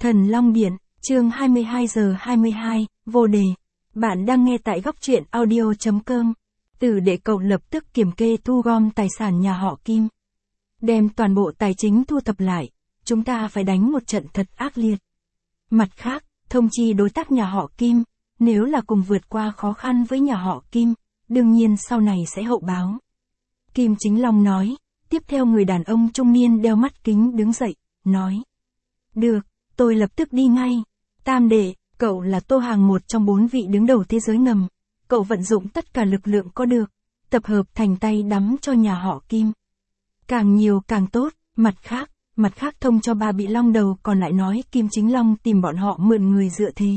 Thần Long Điện, chương 22 giờ 22, vô đề. Bạn đang nghe tại góc truyện audio.com. Tử Đệ cậu lập tức kiểm kê thu gom tài sản nhà họ Kim. Đem toàn bộ tài chính thu thập lại, chúng ta phải đánh một trận thật ác liệt. Mặt khác, thông chi đối tác nhà họ Kim, nếu là cùng vượt qua khó khăn với nhà họ Kim, đương nhiên sau này sẽ hậu báo. Kim Chính Long nói, tiếp theo người đàn ông trung niên đeo mắt kính đứng dậy, nói. Được, tôi lập tức đi ngay. Tam đệ, cậu là Tô Hàng một trong 4 vị đứng đầu thế giới ngầm. Cậu vận dụng tất cả lực lượng có được, tập hợp thành tay đắm cho nhà họ Kim. Càng nhiều càng tốt, mặt khác thông cho 3 bị long đầu còn lại nói Kim Chính Long tìm bọn họ mượn người dựa thế.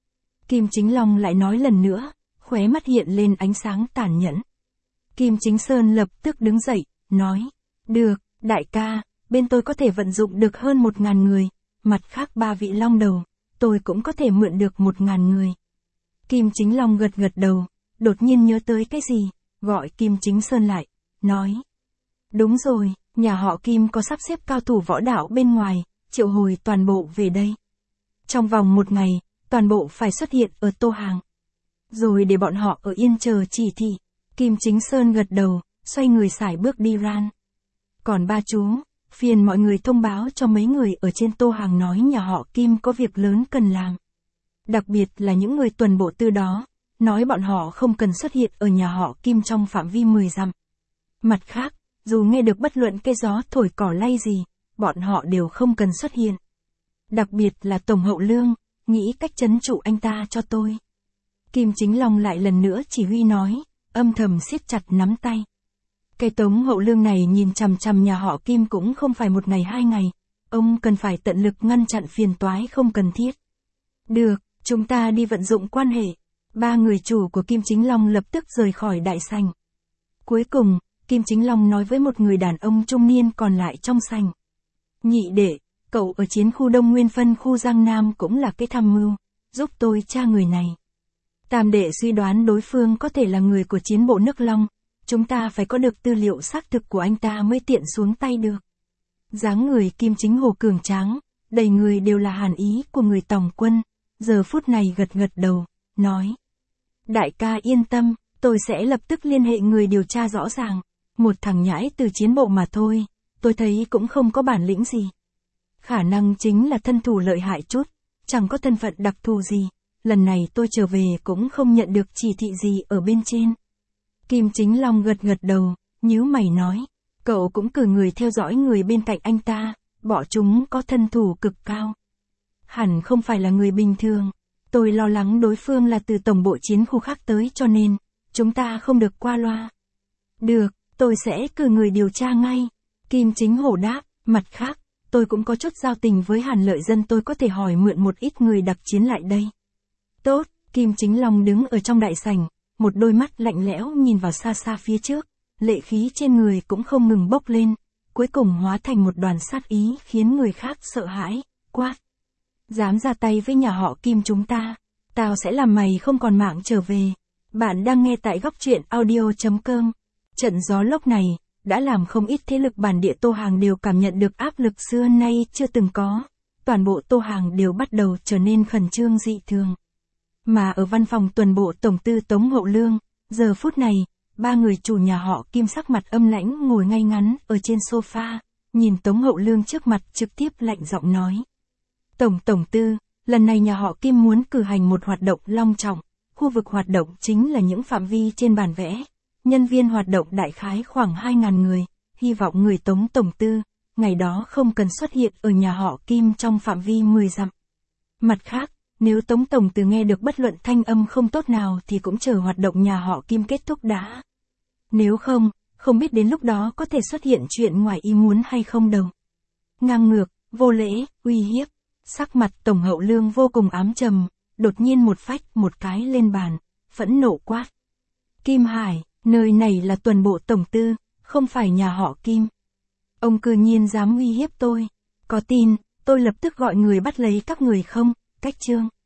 Kim Chính Long lại nói lần nữa, khóe mắt hiện lên ánh sáng tàn nhẫn. Kim Chính Sơn lập tức đứng dậy, nói, được, đại ca, bên tôi có thể vận dụng được hơn 1.000 người, mặt khác 3 vị long đầu, tôi cũng có thể mượn được 1.000 người. Kim Chính Long gật đầu, đột nhiên nhớ tới cái gì, gọi Kim Chính Sơn lại, nói. Đúng rồi, nhà họ Kim có sắp xếp cao thủ võ đạo bên ngoài, triệu hồi toàn bộ về đây. Trong vòng 1 ngày, toàn bộ phải xuất hiện ở Tô Hàng. Rồi để bọn họ ở yên chờ chỉ thị. Kim Chính Sơn gật đầu, xoay người sải bước đi ran. Còn ba chú, phiền mọi người thông báo cho mấy người ở trên Tô Hàng nói nhà họ Kim có việc lớn cần làm. Đặc biệt là những người tuần bộ tư đó, nói bọn họ không cần xuất hiện ở nhà họ Kim trong phạm vi 10 dặm. Mặt khác, dù nghe được bất luận cái gió thổi cỏ lay gì, bọn họ đều không cần xuất hiện. Đặc biệt là Tổng Hậu Lương, nghĩ cách trấn trụ anh ta cho tôi. Kim Chính Long lại lần nữa chỉ huy nói, âm thầm siết chặt nắm tay. Cái Tống Hậu Lương này nhìn chằm chằm nhà họ Kim cũng không phải 1 ngày 2 ngày, ông cần phải tận lực ngăn chặn phiền toái không cần thiết. Được, chúng ta đi vận dụng quan hệ. 3 người chủ của Kim Chính Long lập tức rời khỏi đại sảnh. Cuối cùng, Kim Chính Long nói với một người đàn ông trung niên còn lại trong sảnh. Nhị đệ, cậu ở chiến khu Đông Nguyên phân khu Giang Nam cũng là cái tham mưu, giúp tôi tra người này. Tam đệ suy đoán đối phương có thể là người của chiến bộ nước Long, chúng ta phải có được tư liệu xác thực của anh ta mới tiện xuống tay được. Dáng người Kim Chính Hồ cường tráng, đầy người đều là hàn ý của người Tòng quân, giờ phút này gật đầu, nói. Đại ca yên tâm, tôi sẽ lập tức liên hệ người điều tra rõ ràng, một thằng nhãi từ chiến bộ mà thôi, tôi thấy cũng không có bản lĩnh gì. Khả năng chính là thân thủ lợi hại chút, chẳng có thân phận đặc thù gì, lần này tôi trở về cũng không nhận được chỉ thị gì ở bên trên. Kim Chính Long gật đầu, nhíu mày nói, cậu cũng cử người theo dõi người bên cạnh anh ta, bọn chúng có thân thủ cực cao. Hẳn không phải là người bình thường, tôi lo lắng đối phương là từ tổng bộ chiến khu khác tới cho nên, chúng ta không được qua loa. Được, tôi sẽ cử người điều tra ngay. Kim Chính Hổ đáp, mặt khác, tôi cũng có chút giao tình với Hàn Lợi Dân, tôi có thể hỏi mượn một ít người đặc chiến lại đây. Tốt, Kim Chính Long đứng ở trong đại sảnh, một đôi mắt lạnh lẽo nhìn vào xa xa phía trước, lệ khí trên người cũng không ngừng bốc lên, cuối cùng hóa thành một đoàn sát ý khiến người khác sợ hãi, quát. Dám ra tay với nhà họ Kim chúng ta, tao sẽ làm mày không còn mạng trở về. Bạn đang nghe tại góc truyện audio.com. Trận gió lốc này, đã làm không ít thế lực bản địa Tô Hàng đều cảm nhận được áp lực xưa nay chưa từng có. Toàn bộ Tô Hàng đều bắt đầu trở nên khẩn trương dị thường. Mà ở văn phòng tuần bộ tổng tư Tống Hậu Lương, giờ phút này, 3 người chủ nhà họ Kim sắc mặt âm lãnh ngồi ngay ngắn ở trên sofa, nhìn Tống Hậu Lương trước mặt trực tiếp lạnh giọng nói. Tổng tư, lần này nhà họ Kim muốn cử hành một hoạt động long trọng, khu vực hoạt động chính là những phạm vi trên bản vẽ. Nhân viên hoạt động đại khái khoảng 2.000 người, hy vọng người Tống tổng tư, ngày đó không cần xuất hiện ở nhà họ Kim trong phạm vi 10 dặm. Mặt khác, nếu Tống tổng tư nghe được bất luận thanh âm không tốt nào thì cũng chờ hoạt động nhà họ Kim kết thúc đã. Nếu không biết đến lúc đó có thể xuất hiện chuyện ngoài ý muốn hay không đâu. Ngang ngược, vô lễ, uy hiếp, sắc mặt Tổng Hậu Lương vô cùng ám trầm, đột nhiên một phách một cái lên bàn, phẫn nộ quát. Kim Hải, nơi này là tuần bộ tổng tư, không phải nhà họ Kim. Ông cư nhiên dám uy hiếp tôi. Có tin, tôi lập tức gọi người bắt lấy các người không? Cách chương.